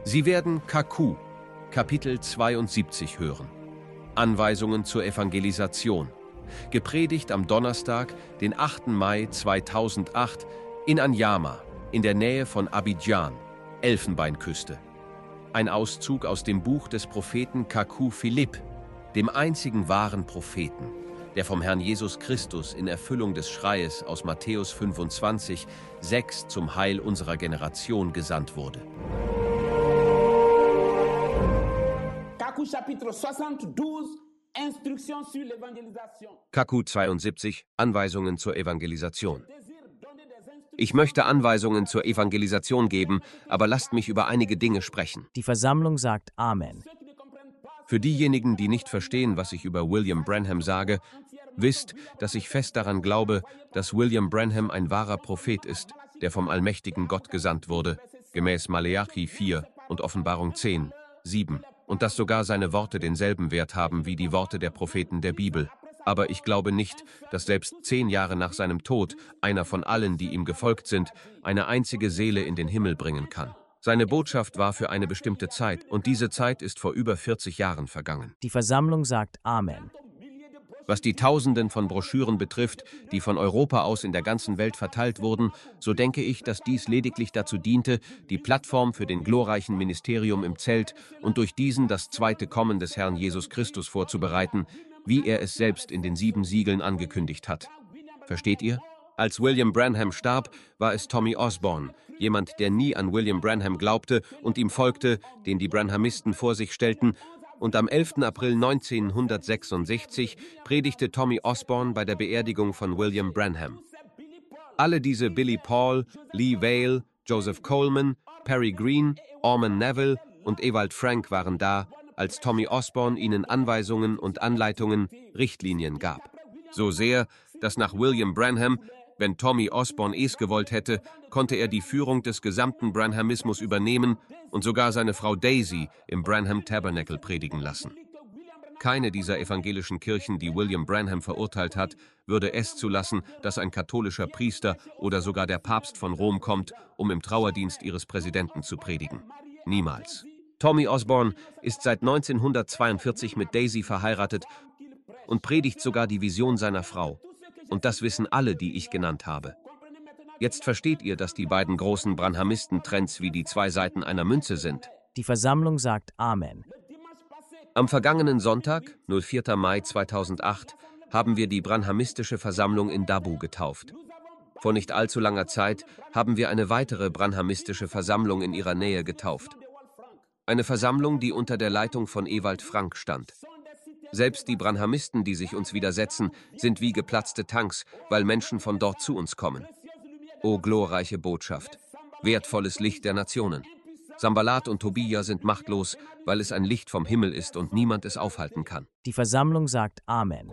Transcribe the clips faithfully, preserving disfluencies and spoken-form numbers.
Sie werden K Q, Kapitel zweiundsiebzig hören. Anweisungen zur Evangelisation. Gepredigt am Donnerstag, den achten Mai zweitausendacht, in Anyama, in der Nähe von Abidjan, Elfenbeinküste. Ein Auszug aus dem Buch des Propheten K Q Philipp, dem einzigen wahren Propheten, der vom Herrn Jesus Christus in Erfüllung des Schreies aus Matthäus fünfundzwanzig, sechs zum Heil unserer Generation gesandt wurde. K Q zweiundsiebzig, Anweisungen zur Evangelisation. Ich möchte Anweisungen zur Evangelisation geben, aber lasst mich über einige Dinge sprechen. Die Versammlung sagt Amen. Für diejenigen, die nicht verstehen, was ich über William Branham sage, wisst, dass ich fest daran glaube, dass William Branham ein wahrer Prophet ist, der vom allmächtigen Gott gesandt wurde, gemäß Maleachi vier und Offenbarung zehn, sieben, und dass sogar seine Worte denselben Wert haben wie die Worte der Propheten der Bibel. Aber ich glaube nicht, dass selbst zehn Jahre nach seinem Tod einer von allen, die ihm gefolgt sind, eine einzige Seele in den Himmel bringen kann. Seine Botschaft war für eine bestimmte Zeit, und diese Zeit ist vor über vierzig Jahren vergangen. Die Versammlung sagt Amen. Was die Tausenden von Broschüren betrifft, die von Europa aus in der ganzen Welt verteilt wurden, so denke ich, dass dies lediglich dazu diente, die Plattform für den glorreichen Ministerium im Zelt und durch diesen das zweite Kommen des Herrn Jesus Christus vorzubereiten, wie er es selbst in den sieben Siegeln angekündigt hat. Versteht ihr? Als William Branham starb, war es Tommy Osborne, jemand, der nie an William Branham glaubte und ihm folgte, den die Branhamisten vor sich stellten, und am elften April neunzehnhundertsechsundsechzig predigte Tommy Osborne bei der Beerdigung von William Branham. Alle diese Billy Paul, Lee Vale, Joseph Coleman, Perry Green, Orman Neville und Ewald Frank waren da, als Tommy Osborne ihnen Anweisungen und Anleitungen, Richtlinien gab. So sehr, dass nach William Branham, wenn Tommy Osborne es gewollt hätte, konnte er die Führung des gesamten Branhamismus übernehmen und sogar seine Frau Daisy im Branham Tabernacle predigen lassen. Keine dieser evangelischen Kirchen, die William Branham verurteilt hat, würde es zulassen, dass ein katholischer Priester oder sogar der Papst von Rom kommt, um im Trauerdienst ihres Präsidenten zu predigen. Niemals. Tommy Osborne ist seit neunzehnhundertzweiundvierzig mit Daisy verheiratet und predigt sogar die Vision seiner Frau. Und das wissen alle, die ich genannt habe. Jetzt versteht ihr, dass die beiden großen Branhamisten-Trends wie die zwei Seiten einer Münze sind. Die Versammlung sagt Amen. Am vergangenen Sonntag, vierten Mai zweitausendacht, haben wir die Branhamistische Versammlung in Dabu getauft. Vor nicht allzu langer Zeit haben wir eine weitere Branhamistische Versammlung in ihrer Nähe getauft. Eine Versammlung, die unter der Leitung von Ewald Frank stand. Selbst die Branhamisten, die sich uns widersetzen, sind wie geplatzte Tanks, weil Menschen von dort zu uns kommen. O glorreiche Botschaft, wertvolles Licht der Nationen. Sambalat und Tobia sind machtlos, weil es ein Licht vom Himmel ist und niemand es aufhalten kann. Die Versammlung sagt Amen.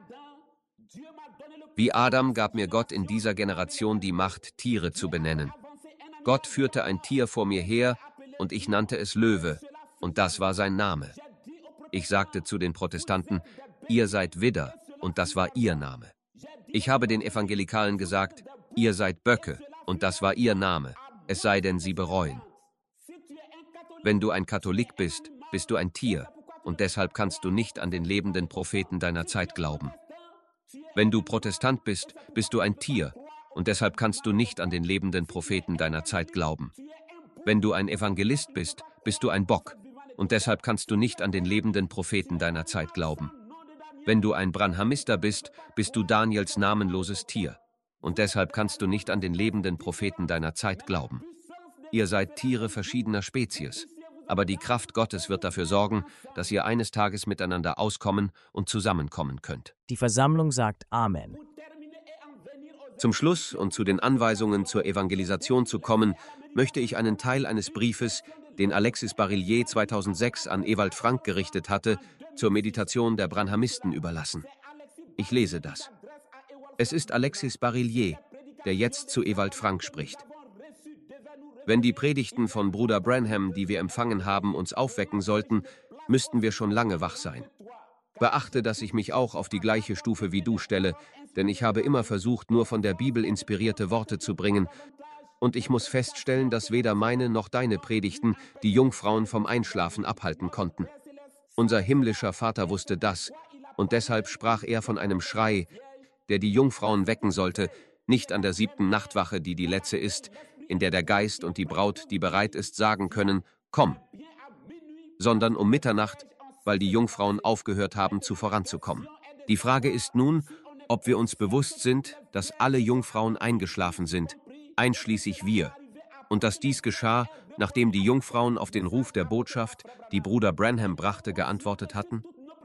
Wie Adam gab mir Gott in dieser Generation die Macht, Tiere zu benennen. Gott führte ein Tier vor mir her, und ich nannte es Löwe, und das war sein Name. Ich sagte zu den Protestanten, ihr seid Widder, und das war ihr Name. Ich habe den Evangelikalen gesagt, ihr seid Böcke, und das war ihr Name, es sei denn, sie bereuen. Wenn du ein Katholik bist, bist du ein Tier, und deshalb kannst du nicht an den lebenden Propheten deiner Zeit glauben. Wenn du Protestant bist, bist du ein Tier, und deshalb kannst du nicht an den lebenden Propheten deiner Zeit glauben. Wenn du ein Evangelist bist, bist du ein Bock, und deshalb kannst du nicht an den lebenden Propheten deiner Zeit glauben. Wenn du ein Branhamister bist, bist du Daniels namenloses Tier, und deshalb kannst du nicht an den lebenden Propheten deiner Zeit glauben. Ihr seid Tiere verschiedener Spezies, aber die Kraft Gottes wird dafür sorgen, dass ihr eines Tages miteinander auskommen und zusammenkommen könnt. Die Versammlung sagt Amen. Zum Schluss und zu den Anweisungen zur Evangelisation zu kommen, möchte ich einen Teil eines Briefes, den Alexis Barillier zweitausendsechs an Ewald Frank gerichtet hatte, zur Meditation der Branhamisten überlassen. Ich lese das. Es ist Alexis Barillier, der jetzt zu Ewald Frank spricht. Wenn die Predigten von Bruder Branham, die wir empfangen haben, uns aufwecken sollten, müssten wir schon lange wach sein. Beachte, dass ich mich auch auf die gleiche Stufe wie du stelle, denn ich habe immer versucht, nur von der Bibel inspirierte Worte zu bringen, Und ich muss feststellen, dass weder meine noch deine Predigten die Jungfrauen vom Einschlafen abhalten konnten. Unser himmlischer Vater wusste das, und deshalb sprach er von einem Schrei, der die Jungfrauen wecken sollte, nicht an der siebten Nachtwache, die die letzte ist, in der der Geist und die Braut, die bereit ist, sagen können, komm, sondern um Mitternacht, weil die Jungfrauen aufgehört haben, zu voranzukommen. Die Frage ist nun, ob wir uns bewusst sind, dass alle Jungfrauen eingeschlafen sind, einschließlich wir, und dass dies geschah, nachdem die Jungfrauen auf den Ruf der Botschaft, die Bruder Branham brachte, geantwortet hatten?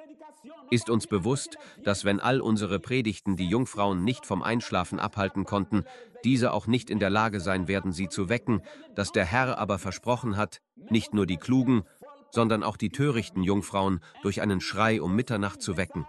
Ist uns bewusst, dass wenn all unsere Predigten die Jungfrauen nicht vom Einschlafen abhalten konnten, diese auch nicht in der Lage sein werden, sie zu wecken, dass der Herr aber versprochen hat, nicht nur die klugen, sondern auch die törichten Jungfrauen durch einen Schrei um Mitternacht zu wecken?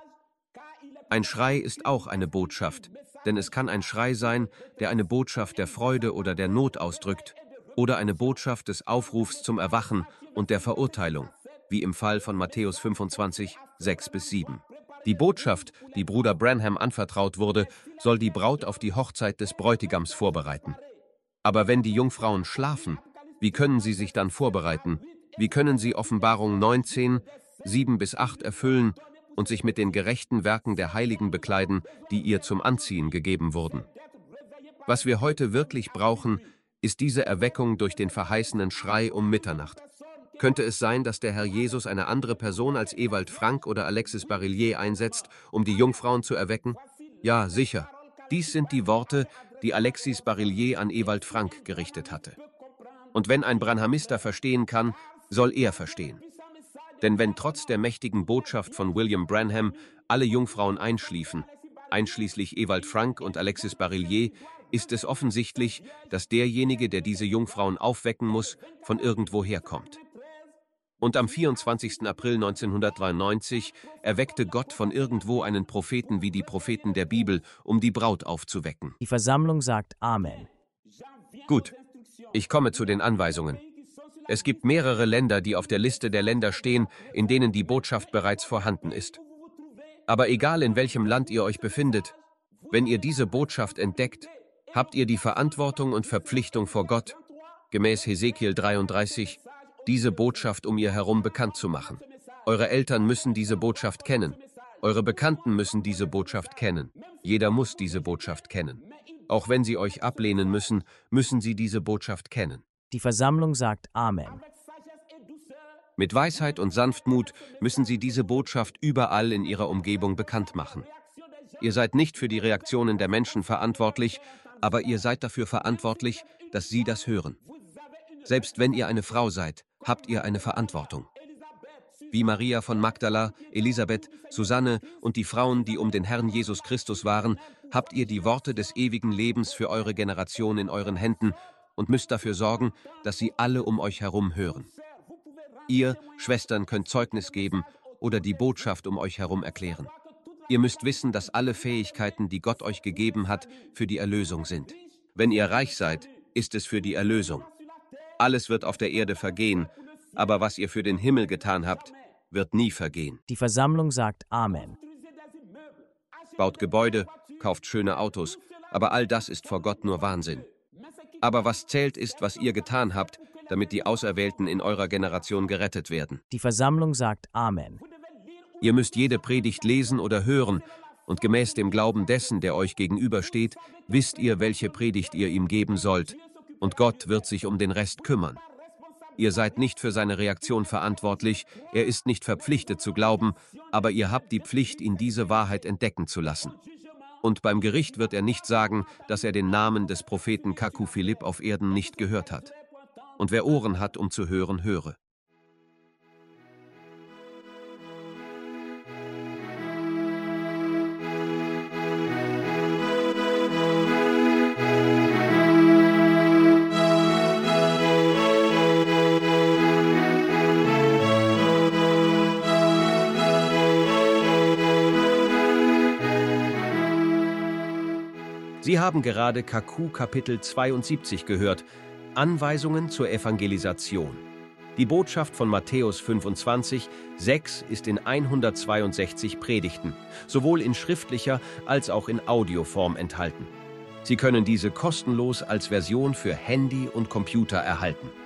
Ein Schrei ist auch eine Botschaft, denn es kann ein Schrei sein, der eine Botschaft der Freude oder der Not ausdrückt, oder eine Botschaft des Aufrufs zum Erwachen und der Verurteilung, wie im Fall von Matthäus fünfundzwanzig, sechs bis sieben. Die Botschaft, die Bruder Branham anvertraut wurde, soll die Braut auf die Hochzeit des Bräutigams vorbereiten. Aber wenn die Jungfrauen schlafen, wie können sie sich dann vorbereiten? Wie können sie Offenbarung neunzehn, sieben bis acht erfüllen und sich mit den gerechten Werken der Heiligen bekleiden, die ihr zum Anziehen gegeben wurden? Was wir heute wirklich brauchen, ist diese Erweckung durch den verheißenen Schrei um Mitternacht. Könnte es sein, dass der Herr Jesus eine andere Person als Ewald Frank oder Alexis Barillier einsetzt, um die Jungfrauen zu erwecken? Ja, sicher. Dies sind die Worte, die Alexis Barillier an Ewald Frank gerichtet hatte. Und wenn ein Branhamister verstehen kann, soll er verstehen. Denn wenn trotz der mächtigen Botschaft von William Branham alle Jungfrauen einschliefen, einschließlich Ewald Frank und Alexis Barillier, ist es offensichtlich, dass derjenige, der diese Jungfrauen aufwecken muss, von irgendwoher kommt. Und am vierundzwanzigsten April neunzehnhundertdreiundneunzig erweckte Gott von irgendwo einen Propheten wie die Propheten der Bibel, um die Braut aufzuwecken. Die Versammlung sagt Amen. Gut, ich komme zu den Anweisungen. Es gibt mehrere Länder, die auf der Liste der Länder stehen, in denen die Botschaft bereits vorhanden ist. Aber egal in welchem Land ihr euch befindet, wenn ihr diese Botschaft entdeckt, habt ihr die Verantwortung und Verpflichtung vor Gott, gemäß Hesekiel dreiunddreißig, diese Botschaft um ihr herum bekannt zu machen. Eure Eltern müssen diese Botschaft kennen. Eure Bekannten müssen diese Botschaft kennen. Jeder muss diese Botschaft kennen. Auch wenn sie euch ablehnen müssen, müssen sie diese Botschaft kennen. Die Versammlung sagt Amen. Mit Weisheit und Sanftmut müssen sie diese Botschaft überall in ihrer Umgebung bekannt machen. Ihr seid nicht für die Reaktionen der Menschen verantwortlich, aber ihr seid dafür verantwortlich, dass sie das hören. Selbst wenn ihr eine Frau seid, habt ihr eine Verantwortung. Wie Maria von Magdala, Elisabeth, Susanne und die Frauen, die um den Herrn Jesus Christus waren, habt ihr die Worte des ewigen Lebens für eure Generation in euren Händen und müsst dafür sorgen, dass sie alle um euch herum hören. Ihr, Schwestern, könnt Zeugnis geben oder die Botschaft um euch herum erklären. Ihr müsst wissen, dass alle Fähigkeiten, die Gott euch gegeben hat, für die Erlösung sind. Wenn ihr reich seid, ist es für die Erlösung. Alles wird auf der Erde vergehen, aber was ihr für den Himmel getan habt, wird nie vergehen. Die Versammlung sagt Amen. Baut Gebäude, kauft schöne Autos, aber all das ist vor Gott nur Wahnsinn. Aber was zählt ist, was ihr getan habt, damit die Auserwählten in eurer Generation gerettet werden. Die Versammlung sagt Amen. Ihr müsst jede Predigt lesen oder hören, und gemäß dem Glauben dessen, der euch gegenübersteht, wisst ihr, welche Predigt ihr ihm geben sollt, und Gott wird sich um den Rest kümmern. Ihr seid nicht für seine Reaktion verantwortlich, er ist nicht verpflichtet zu glauben, aber ihr habt die Pflicht, ihn diese Wahrheit entdecken zu lassen. Und beim Gericht wird er nicht sagen, dass er den Namen des Propheten Kaku Philipp auf Erden nicht gehört hat. Und wer Ohren hat, um zu hören, höre. Sie haben gerade Kaku Kapitel zweiundsiebzig gehört, Anweisungen zur Evangelisation. Die Botschaft von Matthäus fünfundzwanzig, sechs ist in hundertzweiundsechzig Predigten, sowohl in schriftlicher als auch in Audioform enthalten. Sie können diese kostenlos als Version für Handy und Computer erhalten.